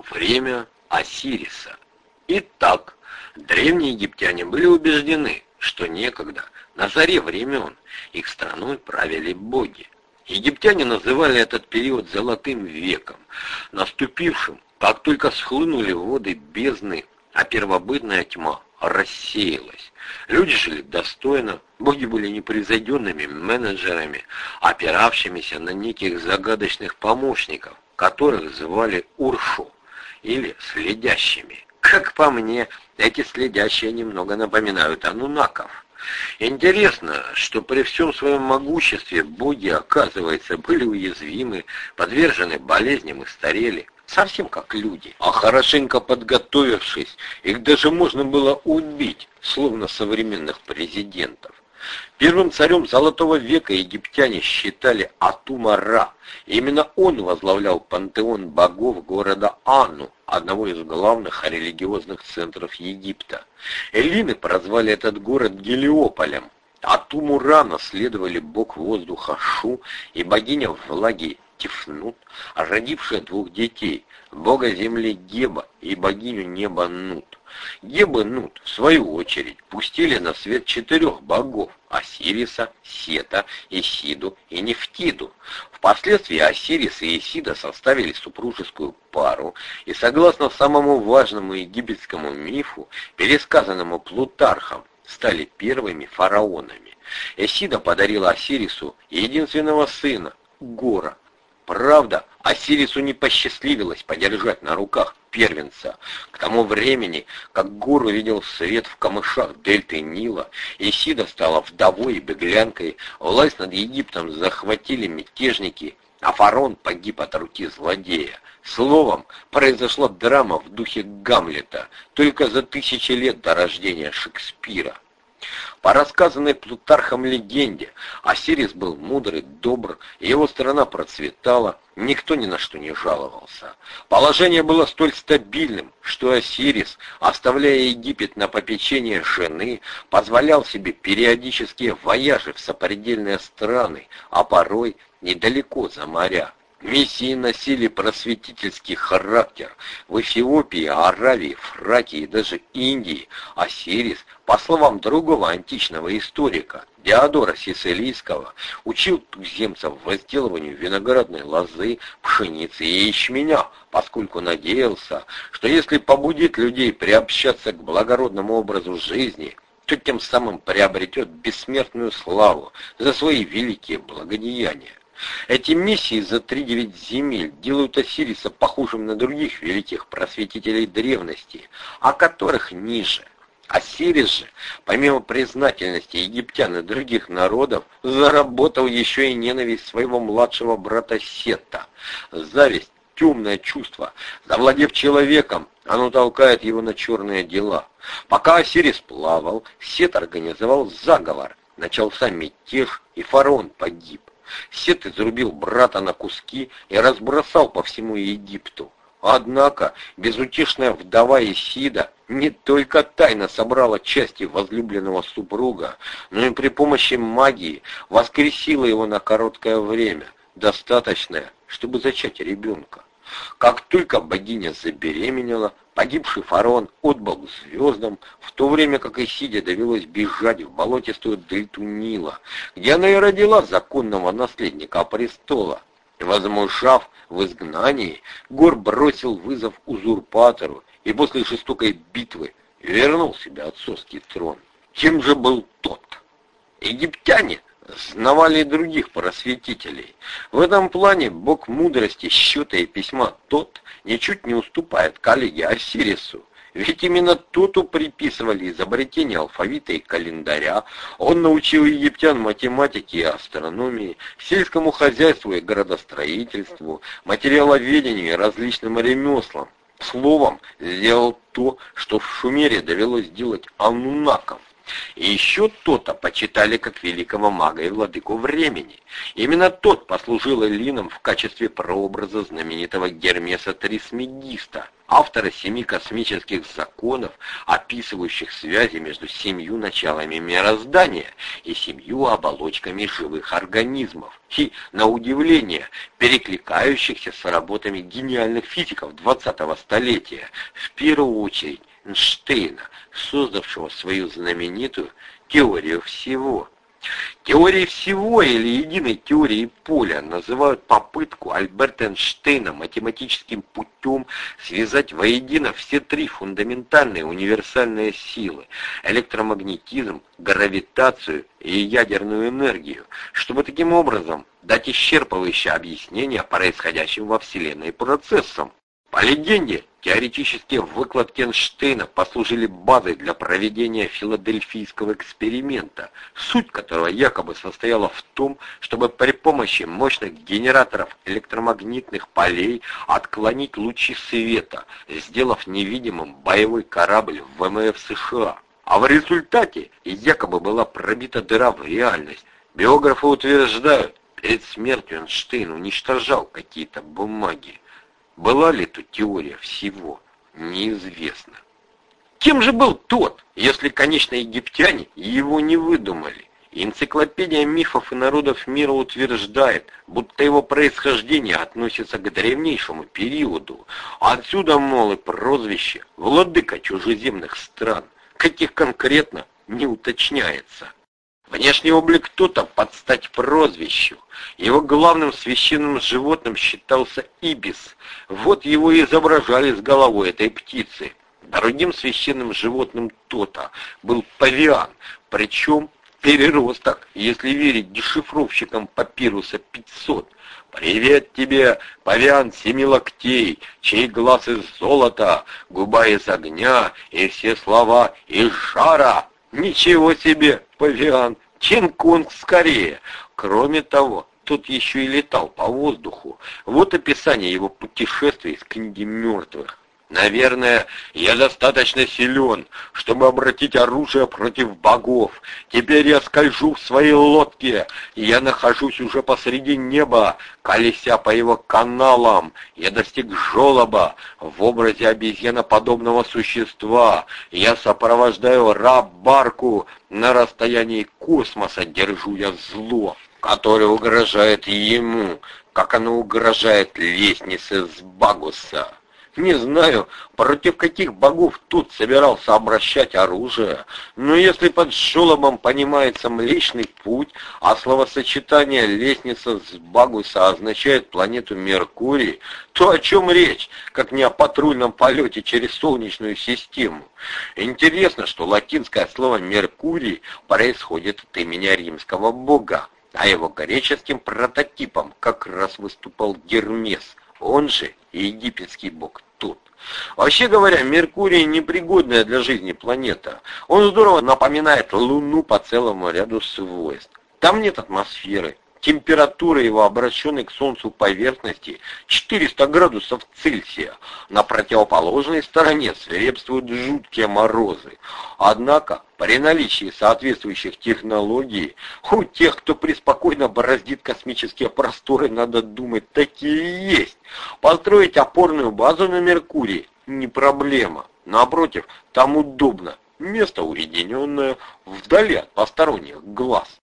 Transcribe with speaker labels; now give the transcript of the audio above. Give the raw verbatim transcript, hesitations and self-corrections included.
Speaker 1: Время Осириса. Итак, древние египтяне были убеждены, что некогда, на заре времен, их страной правили боги. Египтяне называли этот период «золотым веком», наступившим, как только схлынули воды бездны, а первобытная тьма рассеялась. Люди жили достойно, боги были непревзойденными менеджерами, опиравшимися на неких загадочных помощников, которых звали Уршу, или следящими. Как по мне, эти следящие немного напоминают анунаков. Интересно, что при всем своем могуществе боги, оказывается, были уязвимы, подвержены болезням и старели, совсем как люди. А хорошенько подготовившись, их даже можно было убить, словно современных президентов. Первым царем Золотого века египтяне считали Атума-Ра. Именно он возглавлял пантеон богов города Анну, одного из главных религиозных центров Египта. Эллины прозвали этот город Гелиополем. Атуму-Ра наследовали бог воздуха Шу и богиня влаги Тифнут, родившая двух детей, бога земли Геба и богиню неба Нут. Геб и Нут, в свою очередь, пустили на свет четырех богов – Осириса, Сета, Исиду и Нефтиду. Впоследствии Осирис и Исида составили супружескую пару и, согласно самому важному египетскому мифу, пересказанному Плутархом, стали первыми фараонами. Исида подарила Осирису единственного сына – Гора. Правда, Осирису не посчастливилось подержать на руках первенца. К тому времени, как Гор увидел свет в камышах дельты Нила, Исида стала вдовой и беглянкой, власть над Египтом захватили мятежники, а фараон погиб от руки злодея. Словом, произошла драма в духе Гамлета, только за тысячи лет до рождения Шекспира. По рассказанной Плутархом легенде, Осирис был мудрый, добр, его страна процветала, никто ни на что не жаловался. Положение было столь стабильным, что Осирис, оставляя Египет на попечение жены, позволял себе периодические вояжи в сопредельные страны, а порой недалеко за моря. Миссии носили просветительский характер. В Эфиопии, Аравии, Фракии и даже Индии Осирис, по словам другого античного историка, Диодора Сицилийского, учил туземцев возделыванию виноградной лозы, пшеницы и ячменя, поскольку надеялся, что если побудит людей приобщаться к благородному образу жизни, то тем самым приобретет бессмертную славу за свои великие благодеяния. Эти миссии за тридевять земель делают Осириса похожим на других великих просветителей древности, о которых ниже. Осирис же, помимо признательности египтян и других народов, заработал еще и ненависть своего младшего брата Сета. Зависть, темное чувство, завладев человеком, оно толкает его на черные дела. Пока Осирис плавал, Сет организовал заговор, начался мятеж, и фараон погиб. Сет изрубил брата на куски и разбросал по всему Египту. Однако безутешная вдова Исида не только тайно собрала части возлюбленного супруга, но и при помощи магии воскресила его на короткое время, достаточное, чтобы зачать ребенка. Как только богиня забеременела, погибший фараон отбыл к звездам, в то время как Исиде довелось бежать в болотистую дельту Нила, где она и родила законного наследника престола. Возмужав в изгнании, Гор бросил вызов узурпатору и после жестокой битвы вернул себе отцовский трон. Кем же был тот? Египтяне знавали и других просветителей. В этом плане бог мудрости, счета и письма Тот ничуть не уступает коллеге Осирису. Ведь именно Тоту приписывали изобретение алфавита и календаря. Он научил египтян математике и астрономии, сельскому хозяйству и городостроительству, материаловедению и различным ремеслам. Словом, сделал то, что в Шумере довелось делать анунакам. И еще Тота почитали как великого мага и владыку времени. Именно тот послужил эллинам в качестве прообраза знаменитого Гермеса Трисмегиста, автора семи космических законов, описывающих связи между семью началами мироздания и семью оболочками живых организмов, и, на удивление, перекликающихся с работами гениальных физиков двадцатого столетия, в первую очередь Эйнштейна, создавшего свою знаменитую теорию всего. Теорией всего или единой теорией поля называют попытку Альберта Эйнштейна математическим путем связать воедино все три фундаментальные универсальные силы – электромагнетизм, гравитацию и ядерную энергию, чтобы таким образом дать исчерпывающее объяснение происходящим во Вселенной процессам. По легенде, теоретические выкладки Эйнштейна послужили базой для проведения филадельфийского эксперимента, суть которого якобы состояла в том, чтобы при помощи мощных генераторов электромагнитных полей отклонить лучи света, сделав невидимым боевой корабль в ВМФ США. А в результате якобы была пробита дыра в реальность. Биографы утверждают, перед смертью Эйнштейн уничтожал какие-то бумаги. Была ли тут теория всего, неизвестно. Кем же был тот, если, конечно, египтяне его не выдумали? Энциклопедия мифов и народов мира утверждает, будто его происхождение относится к древнейшему периоду. Отсюда, мол, и прозвище «владыка чужеземных стран», каких конкретно не уточняется. Внешний облик Тота под стать прозвищу. Его главным священным животным считался ибис. Вот его и изображали с головой этой птицы. Другим священным животным Тота был павиан, причем переросток, если верить дешифровщикам папируса пятьсот. «Привет тебе, павиан семи локтей, чей глаз из золота, губа из огня, и все слова из жара». Ничего себе, павиан, Кинг-Конг скорее. Кроме того, тот еще и летал по воздуху. Вот описание его путешествий из книги мертвых. Наверное, я достаточно силен, чтобы обратить оружие против богов. Теперь я скольжу в своей лодке, и я нахожусь уже посреди неба, колеся по его каналам. Я достиг жолоба в образе обезьяноподобного существа. Я сопровождаю раб-барку на расстоянии космоса, держу я зло, которое угрожает ему, как оно угрожает лестнице с Багуса. Не знаю, против каких богов тут собирался обращать оружие, но если под жолобом понимается Млечный Путь, а словосочетание «лестница с Багуса» означает планету Меркурий, то о чем речь, как не о патрульном полете через Солнечную систему? Интересно, что латинское слово «Меркурий» происходит от имени римского бога, а его греческим прототипом как раз выступал Гермес, он же и египетский бог Тот. Вообще говоря, Меркурий непригодная для жизни планета. Он здорово напоминает Луну по целому ряду свойств. Там нет атмосферы. Температура его обращенной к Солнцу поверхности четыреста градусов Цельсия. На противоположной стороне свирепствуют жуткие морозы. Однако, при наличии соответствующих технологий, у тех, кто преспокойно бороздит космические просторы, надо думать, такие и есть. Построить опорную базу на Меркурии не проблема. Напротив, там удобно. Место уединенное, вдали от посторонних глаз.